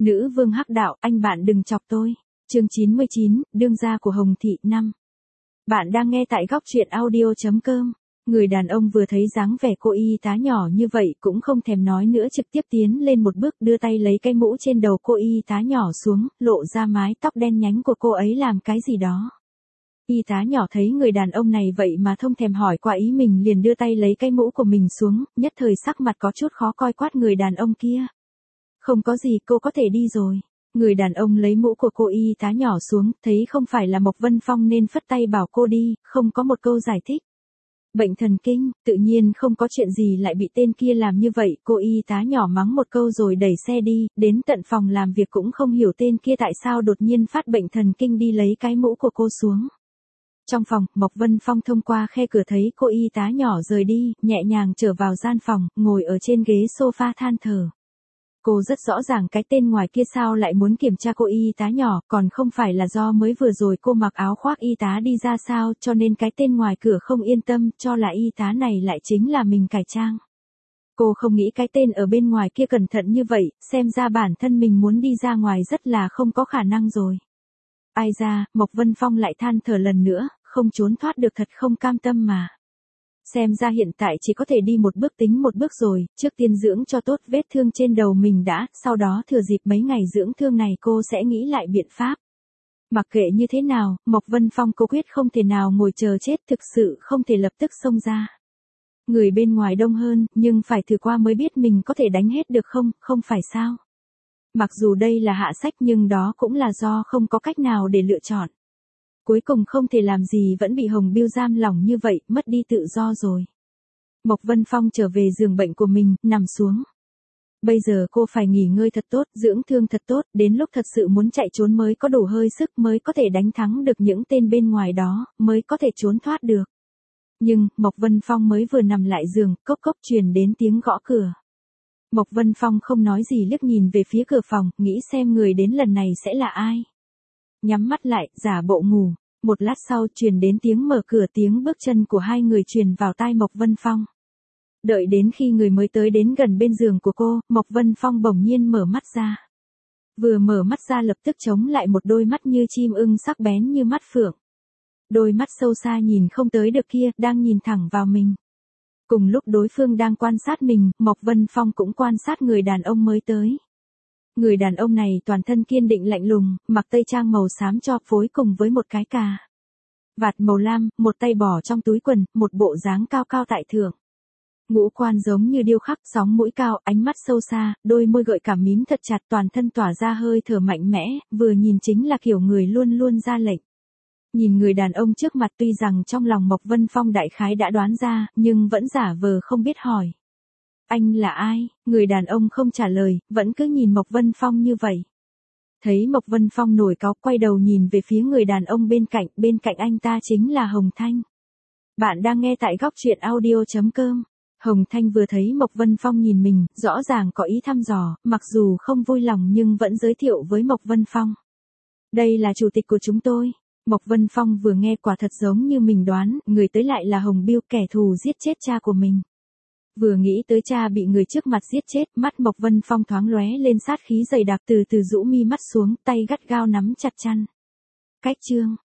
Nữ vương hắc đạo, anh bạn đừng chọc tôi. Chương 99, đương gia của Hồng Thị 5. Bạn đang nghe tại góc truyện audio.com. Người đàn ông vừa thấy dáng vẻ cô y tá nhỏ như vậy cũng không thèm nói nữa, trực tiếp tiến lên một bước, đưa tay lấy cái mũ trên đầu cô y tá nhỏ xuống, lộ ra mái tóc đen nhánh của cô ấy làm cái gì đó. Y tá nhỏ thấy người đàn ông này vậy mà không thèm hỏi qua ý mình, liền đưa tay lấy cái mũ của mình xuống, nhất thời sắc mặt có chút khó coi, quát người đàn ông kia. Không có gì, cô có thể đi rồi. Người đàn ông lấy mũ của cô y tá nhỏ xuống, thấy không phải là Mộc Vân Phong nên phất tay bảo cô đi, không có một câu giải thích. Bệnh thần kinh, tự nhiên không có chuyện gì lại bị tên kia làm như vậy, cô y tá nhỏ mắng một câu rồi đẩy xe đi, đến tận phòng làm việc cũng không hiểu tên kia tại sao đột nhiên phát bệnh thần kinh đi lấy cái mũ của cô xuống. Trong phòng, Mộc Vân Phong thông qua khe cửa thấy cô y tá nhỏ rời đi, nhẹ nhàng trở vào gian phòng, ngồi ở trên ghế sofa than thở. Cô rất rõ ràng cái tên ngoài kia sao lại muốn kiểm tra cô y tá nhỏ, còn không phải là do mới vừa rồi cô mặc áo khoác y tá đi ra sao, cho nên cái tên ngoài cửa không yên tâm, cho là y tá này lại chính là mình cải trang. Cô không nghĩ cái tên ở bên ngoài kia cẩn thận như vậy, xem ra bản thân mình muốn đi ra ngoài rất là không có khả năng rồi. Ai ra, Mộc Vân Phong lại than thở lần nữa, không trốn thoát được, thật không cam tâm mà. Xem ra hiện tại chỉ có thể đi một bước tính một bước rồi, trước tiên dưỡng cho tốt vết thương trên đầu mình đã, sau đó thừa dịp mấy ngày dưỡng thương này cô sẽ nghĩ lại biện pháp. Mặc kệ như thế nào, Mộc Vân Phong cô quyết không thể nào ngồi chờ chết, thực sự không thể lập tức xông ra. Người bên ngoài đông hơn, nhưng phải thử qua mới biết mình có thể đánh hết được không, không phải sao. Mặc dù đây là hạ sách nhưng đó cũng là do không có cách nào để lựa chọn. Cuối cùng không thể làm gì vẫn bị Hồng Biêu giam lỏng như vậy, mất đi tự do rồi. Mộc Vân Phong trở về giường bệnh của mình, nằm xuống. Bây giờ cô phải nghỉ ngơi thật tốt, dưỡng thương thật tốt, đến lúc thật sự muốn chạy trốn mới có đủ hơi sức, mới có thể đánh thắng được những tên bên ngoài đó, mới có thể trốn thoát được. Nhưng, Mộc Vân Phong mới vừa nằm lại giường, cốc cốc truyền đến tiếng gõ cửa. Mộc Vân Phong không nói gì, liếc nhìn về phía cửa phòng, nghĩ xem người đến lần này sẽ là ai. Nhắm mắt lại, giả bộ ngủ. Một lát sau truyền đến tiếng mở cửa, tiếng bước chân của hai người truyền vào tai Mộc Vân Phong. Đợi đến khi người mới tới đến gần bên giường của cô, Mộc Vân Phong bỗng nhiên mở mắt ra. Vừa mở mắt ra lập tức chống lại một đôi mắt như chim ưng sắc bén như mắt phượng. Đôi mắt sâu xa nhìn không tới được kia, đang nhìn thẳng vào mình. Cùng lúc đối phương đang quan sát mình, Mộc Vân Phong cũng quan sát người đàn ông mới tới. Người đàn ông này toàn thân kiên định lạnh lùng, mặc tây trang màu xám cho phối cùng với một cái cà vạt màu lam, một tay bỏ trong túi quần, một bộ dáng cao cao tại thượng. Ngũ quan giống như điêu khắc, sóng mũi cao, ánh mắt sâu xa, đôi môi gợi cảm mím thật chặt, toàn thân tỏa ra hơi thở mạnh mẽ, vừa nhìn chính là kiểu người luôn luôn ra lệnh. Nhìn người đàn ông trước mặt, tuy rằng trong lòng Mộc Vân Phong đại khái đã đoán ra, nhưng vẫn giả vờ không biết hỏi. Anh là ai? Người đàn ông không trả lời, vẫn cứ nhìn Mộc Vân Phong như vậy. Thấy Mộc Vân Phong nổi cáu, quay đầu nhìn về phía người đàn ông bên cạnh anh ta chính là Hồng Thanh. Bạn đang nghe tại góc truyện audio.com. Hồng Thanh vừa thấy Mộc Vân Phong nhìn mình, rõ ràng có ý thăm dò, mặc dù không vui lòng nhưng vẫn giới thiệu với Mộc Vân Phong. Đây là chủ tịch của chúng tôi. Mộc Vân Phong vừa nghe quả thật giống như mình đoán, người tới lại là Hồng Biêu, kẻ thù giết chết cha của mình. Vừa nghĩ tới cha bị người trước mặt giết chết, mắt Mộc Vân Phong thoáng lóe lên sát khí dày đặc, từ từ rũ mi mắt xuống, tay gắt gao nắm chặt chăn. Cách chương.